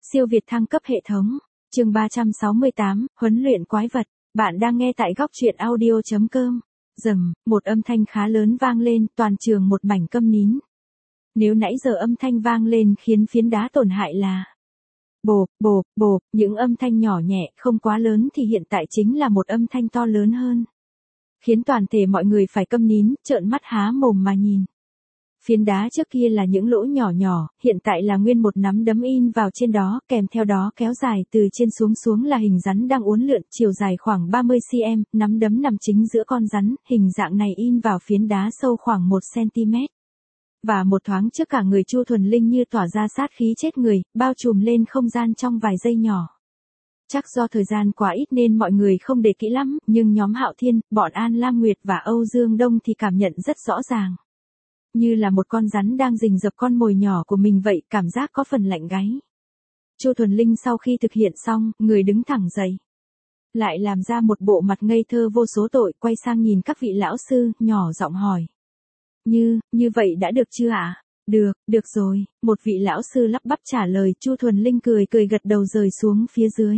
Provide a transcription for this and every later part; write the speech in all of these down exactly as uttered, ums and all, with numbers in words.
Siêu việt thăng cấp hệ thống. Chương ba trăm sáu mươi tám, huấn luyện quái vật. Bạn đang nghe tại góc truyện audio chấm com. Rầm, một âm thanh khá lớn vang lên, toàn trường một mảnh câm nín. Nếu nãy giờ âm thanh vang lên khiến phiến đá tổn hại là bộp, bộp, bộp, những âm thanh nhỏ nhẹ không quá lớn thì hiện tại chính là một âm thanh to lớn hơn. Khiến toàn thể mọi người phải câm nín, trợn mắt há mồm mà nhìn. Phiến đá trước kia là những lỗ nhỏ nhỏ, hiện tại là nguyên một nắm đấm in vào trên đó, kèm theo đó kéo dài từ trên xuống xuống là hình rắn đang uốn lượn, chiều dài khoảng ba mươi xăng-ti-mét, nắm đấm nằm chính giữa con rắn, hình dạng này in vào phiến đá sâu khoảng một xăng-ti-mét. Và một thoáng trước cả người Chu Thuần Linh như tỏa ra sát khí chết người, bao trùm lên không gian trong vài giây nhỏ. Chắc do thời gian quá ít nên mọi người không để kỹ lắm, nhưng nhóm Hạo Thiên, bọn An Lam Nguyệt và Âu Dương Đông thì cảm nhận rất rõ ràng. Như là một con rắn đang rình rập con mồi nhỏ của mình vậy, cảm giác có phần lạnh gáy. Chu Thuần Linh sau khi thực hiện xong, người đứng thẳng dậy. Lại làm ra một bộ mặt ngây thơ vô số tội, quay sang nhìn các vị lão sư, nhỏ giọng hỏi. Như, như vậy đã được chưa ạ? À? Được, được rồi, một vị lão sư lắp bắp trả lời. Chu Thuần Linh cười cười gật đầu rời xuống phía dưới.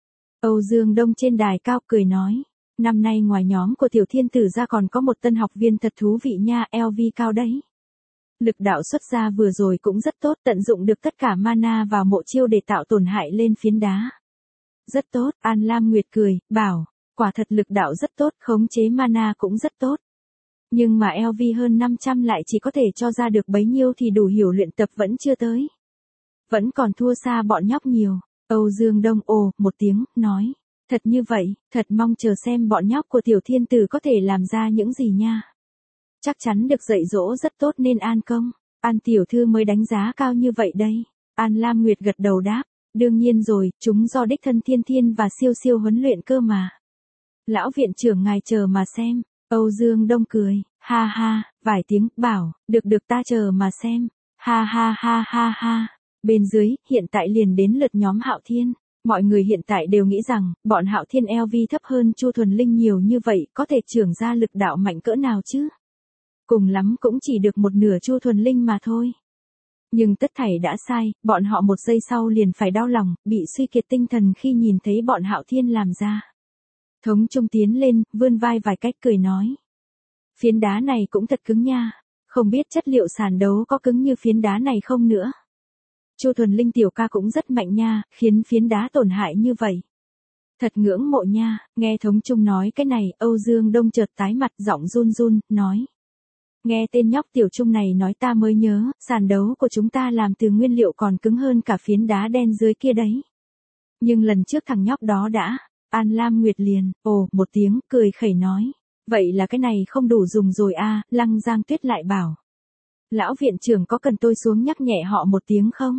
Âu Dương Đông trên đài cao cười nói. Năm nay ngoài nhóm của Tiểu Thiên Tử ra còn có một tân học viên thật thú vị nha, lờ vê cao đấy. Lực đạo xuất ra vừa rồi cũng rất tốt, tận dụng được tất cả mana vào mộ chiêu để tạo tổn hại lên phiến đá. Rất tốt, An Lam Nguyệt cười, bảo, quả thật lực đạo rất tốt, khống chế mana cũng rất tốt. Nhưng mà lờ vê hơn năm trăm lại chỉ có thể cho ra được bấy nhiêu thì đủ hiểu luyện tập vẫn chưa tới. Vẫn còn thua xa bọn nhóc nhiều. Âu Dương Đông ồ, một tiếng, nói. Thật như vậy, thật mong chờ xem bọn nhóc của Tiểu Thiên Tử có thể làm ra những gì nha. Chắc chắn được dạy dỗ rất tốt nên An công, An tiểu thư mới đánh giá cao như vậy đây. An Lam Nguyệt gật đầu đáp, đương nhiên rồi, chúng do đích thân Thiên Thiên và siêu siêu huấn luyện cơ mà. Lão viện trưởng ngài chờ mà xem. Âu Dương Đông cười, ha ha, vài tiếng, bảo, được được ta chờ mà xem. Ha ha ha ha ha. Bên dưới, hiện tại liền đến lượt nhóm Hạo Thiên. Mọi người hiện tại đều nghĩ rằng, bọn Hạo Thiên lờ vê thấp hơn Chu Thuần Linh nhiều như vậy, có thể trưởng ra lực đạo mạnh cỡ nào chứ? Cùng lắm cũng chỉ được một nửa Chu Thuần Linh mà thôi. Nhưng tất thảy đã sai, bọn họ một giây sau liền phải đau lòng, bị suy kiệt tinh thần khi nhìn thấy bọn Hạo Thiên làm ra. Thống Trung tiến lên, vươn vai vài cách cười nói. Phiến đá này cũng thật cứng nha, không biết chất liệu sàn đấu có cứng như phiến đá này không nữa. Chu Thuần Linh tiểu ca cũng rất mạnh nha, khiến phiến đá tổn hại như vậy. Thật ngưỡng mộ nha, nghe Thống Trung nói cái này, Âu Dương Đông chợt tái mặt giọng run run, nói. Nghe tên nhóc tiểu Trung này nói ta mới nhớ, sàn đấu của chúng ta làm từ nguyên liệu còn cứng hơn cả phiến đá đen dưới kia đấy. Nhưng lần trước thằng nhóc đó đã, An Lam Nguyệt liền, ồ, một tiếng, cười khẩy nói. Vậy là cái này không đủ dùng rồi à, Lăng Giang Tuyết lại bảo. Lão viện trưởng có cần tôi xuống nhắc nhẹ họ một tiếng không?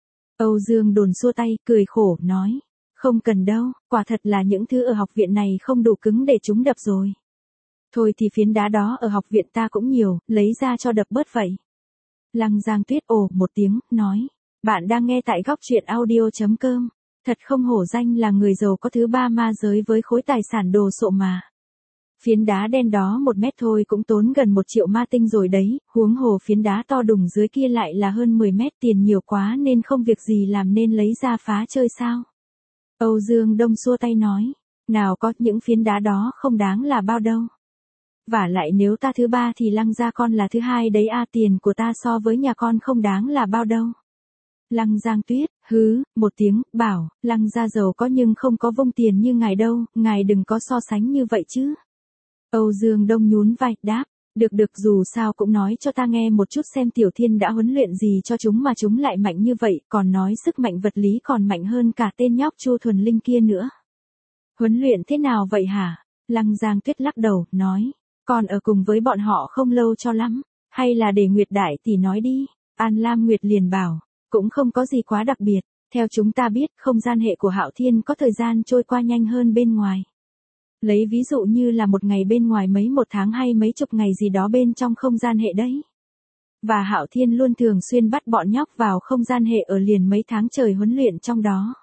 Âu Dương Đồn xua tay, cười khổ, nói. Không cần đâu, quả thật là những thứ ở học viện này không đủ cứng để chúng đập rồi. Thôi thì phiến đá đó ở học viện ta cũng nhiều, lấy ra cho đập bớt vậy. Lăng Giang Tuyết ồ một tiếng, nói. Bạn đang nghe tại góc truyện audio chấm com. Thật không hổ danh là người giàu có thứ ba ma giới với khối tài sản đồ sộ mà. Phiến đá đen đó một mét thôi cũng tốn gần một triệu ma tinh rồi đấy, huống hồ phiến đá to đùng dưới kia lại là hơn mười mét, tiền nhiều quá nên không việc gì làm nên lấy ra phá chơi sao. Âu Dương Đông xua tay nói, nào có, những phiến đá đó không đáng là bao đâu. Vả lại nếu ta thứ ba thì Lăng gia con là thứ hai đấy a, tiền của ta so với nhà con không đáng là bao đâu. Lăng Giang Tuyết, hứ, một tiếng, bảo, Lăng gia giàu có nhưng không có vung tiền như ngài đâu, ngài đừng có so sánh như vậy chứ. Âu Dương Đông nhún vai, đáp, được được, dù sao cũng nói cho ta nghe một chút xem Tiểu Thiên đã huấn luyện gì cho chúng mà chúng lại mạnh như vậy, còn nói sức mạnh vật lý còn mạnh hơn cả tên nhóc Chu Thuần Linh kia nữa. Huấn luyện thế nào vậy hả? Lăng Giang Tuyết lắc đầu, nói, còn ở cùng với bọn họ không lâu cho lắm, hay là để Nguyệt Đại tỷ nói đi. An Lam Nguyệt liền bảo, cũng không có gì quá đặc biệt, theo chúng ta biết, không gian hệ của Hạo Thiên có thời gian trôi qua nhanh hơn bên ngoài. Lấy ví dụ như là một ngày bên ngoài mấy một tháng hay mấy chục ngày gì đó bên trong không gian hệ đấy. Và Hạo Thiên luôn thường xuyên bắt bọn nhóc vào không gian hệ ở liền mấy tháng trời huấn luyện trong đó.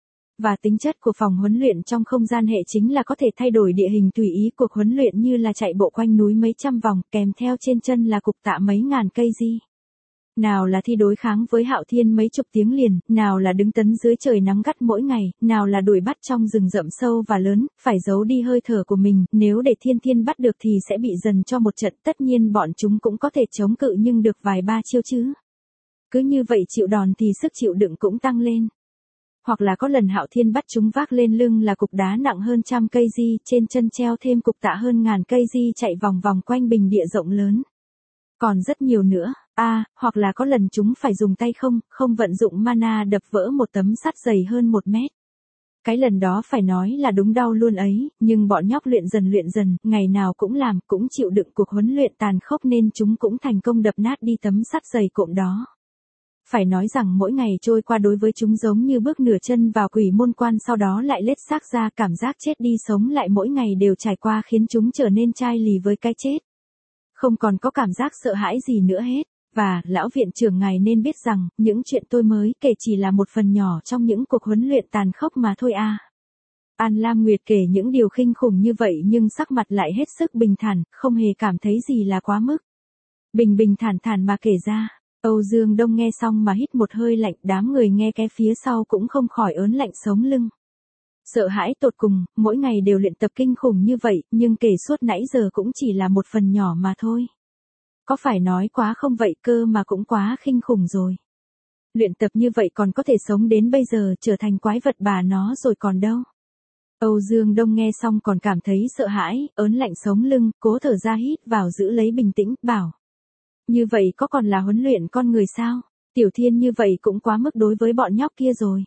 Và tính chất của phòng huấn luyện trong không gian hệ chính là có thể thay đổi địa hình tùy ý, cuộc huấn luyện như là chạy bộ quanh núi mấy trăm vòng, kèm theo trên chân là cục tạ mấy ngàn cây di. Nào là thi đối kháng với Hạo Thiên mấy chục tiếng liền, nào là đứng tấn dưới trời nắng gắt mỗi ngày, nào là đuổi bắt trong rừng rậm sâu và lớn, phải giấu đi hơi thở của mình, nếu để Thiên Thiên bắt được thì sẽ bị dần cho một trận, tất nhiên bọn chúng cũng có thể chống cự nhưng được vài ba chiêu chứ. Cứ như vậy chịu đòn thì sức chịu đựng cũng tăng lên. Hoặc là có lần Hạo Thiên bắt chúng vác lên lưng là cục đá nặng hơn trăm cây di, trên chân treo thêm cục tạ hơn ngàn cây di chạy vòng vòng quanh bình địa rộng lớn. Còn rất nhiều nữa, a à, hoặc là có lần chúng phải dùng tay không, không vận dụng mana đập vỡ một tấm sắt dày hơn một mét. Cái lần đó phải nói là đúng đau luôn ấy, nhưng bọn nhóc luyện dần luyện dần, ngày nào cũng làm, cũng chịu đựng cuộc huấn luyện tàn khốc nên chúng cũng thành công đập nát đi tấm sắt dày cộm đó. Phải nói rằng mỗi ngày trôi qua đối với chúng giống như bước nửa chân vào quỷ môn quan sau đó lại lết xác ra, cảm giác chết đi sống lại mỗi ngày đều trải qua khiến chúng trở nên chai lì với cái chết. Không còn có cảm giác sợ hãi gì nữa hết. Và, lão viện trưởng ngài nên biết rằng, những chuyện tôi mới kể chỉ là một phần nhỏ trong những cuộc huấn luyện tàn khốc mà thôi à. An Lam Nguyệt kể những điều kinh khủng như vậy nhưng sắc mặt lại hết sức bình thản, không hề cảm thấy gì là quá mức. Bình bình thản thản mà kể ra. Âu Dương Đông nghe xong mà hít một hơi lạnh, đám người nghe cái phía sau cũng không khỏi ớn lạnh sống lưng. Sợ hãi tột cùng, mỗi ngày đều luyện tập kinh khủng như vậy, nhưng kể suốt nãy giờ cũng chỉ là một phần nhỏ mà thôi. Có phải nói quá không vậy cơ mà cũng quá kinh khủng rồi. Luyện tập như vậy còn có thể sống đến bây giờ trở thành quái vật bà nó rồi còn đâu. Âu Dương Đông nghe xong còn cảm thấy sợ hãi, ớn lạnh sống lưng, cố thở ra hít vào giữ lấy bình tĩnh, bảo. Như vậy có còn là huấn luyện con người sao? Tiểu Thiên như vậy cũng quá mức đối với bọn nhóc kia rồi.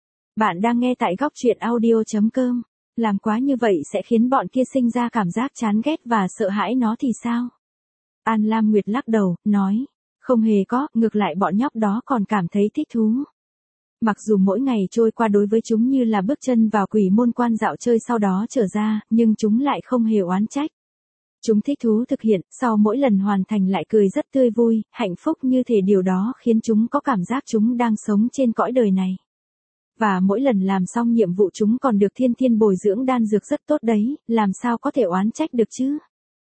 Bạn đang nghe tại góc truyện audio chấm com. Làm quá như vậy sẽ khiến bọn kia sinh ra cảm giác chán ghét và sợ hãi nó thì sao? An Lam Nguyệt lắc đầu, nói. Không hề có, ngược lại bọn nhóc đó còn cảm thấy thích thú. Mặc dù mỗi ngày trôi qua đối với chúng như là bước chân vào quỷ môn quan dạo chơi sau đó trở ra, nhưng chúng lại không hề oán trách. Chúng thích thú thực hiện, sau mỗi lần hoàn thành lại cười rất tươi vui, hạnh phúc như thể điều đó khiến chúng có cảm giác chúng đang sống trên cõi đời này. Và mỗi lần làm xong nhiệm vụ chúng còn được Thiên Thiên bồi dưỡng đan dược rất tốt đấy, làm sao có thể oán trách được chứ?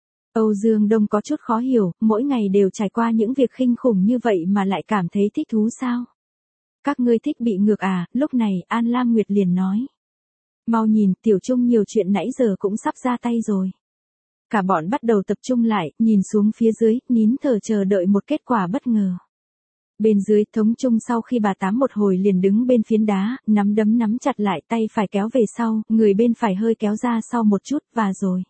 Âu Dương Đông có chút khó hiểu, mỗi ngày đều trải qua những việc kinh khủng như vậy mà lại cảm thấy thích thú sao? Các ngươi thích bị ngược à? Lúc này An Lam Nguyệt liền nói. Mau nhìn, Tiểu Trung nhiều chuyện nãy giờ cũng sắp ra tay rồi. Cả bọn bắt đầu tập trung lại, nhìn xuống phía dưới, nín thở chờ đợi một kết quả bất ngờ. Bên dưới, Thống Trung sau khi bà tám một hồi liền đứng bên phiến đá, nắm đấm nắm chặt lại, tay phải kéo về sau, người bên phải hơi kéo ra sau một chút, và rồi.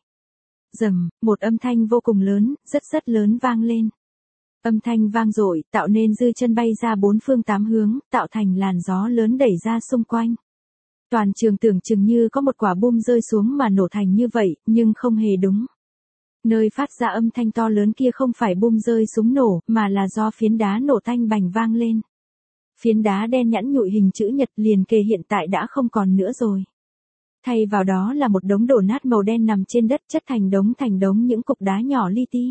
Rầm, một âm thanh vô cùng lớn, rất rất lớn vang lên. Âm thanh vang dội, tạo nên dư chân bay ra bốn phương tám hướng, tạo thành làn gió lớn đẩy ra xung quanh. Toàn trường tưởng chừng như có một quả bom rơi xuống mà nổ thành như vậy, nhưng không hề đúng. Nơi phát ra âm thanh to lớn kia không phải bom rơi súng nổ, mà là do phiến đá nổ thanh bành vang lên. Phiến đá đen nhẵn nhụi hình chữ nhật liền kề hiện tại đã không còn nữa rồi. Thay vào đó là một đống đổ nát màu đen nằm trên đất chất thành đống thành đống những cục đá nhỏ li ti.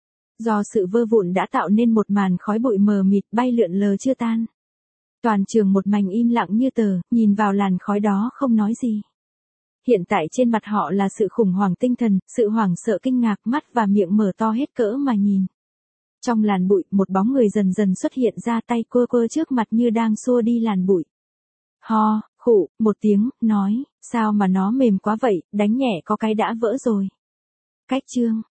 Do sự vơ vụn đã tạo nên một màn khói bụi mờ mịt bay lượn lờ chưa tan. Toàn trường một mảnh im lặng như tờ, nhìn vào làn khói đó không nói gì. Hiện tại trên mặt họ là sự khủng hoảng tinh thần, sự hoảng sợ kinh ngạc, mắt và miệng mở to hết cỡ mà nhìn. Trong làn bụi, một bóng người dần dần xuất hiện ra, tay quơ quơ trước mặt như đang xua đi làn bụi. Ho, khụ, một tiếng, nói, sao mà nó mềm quá vậy, đánh nhẹ có cái đã vỡ rồi. Cách chương.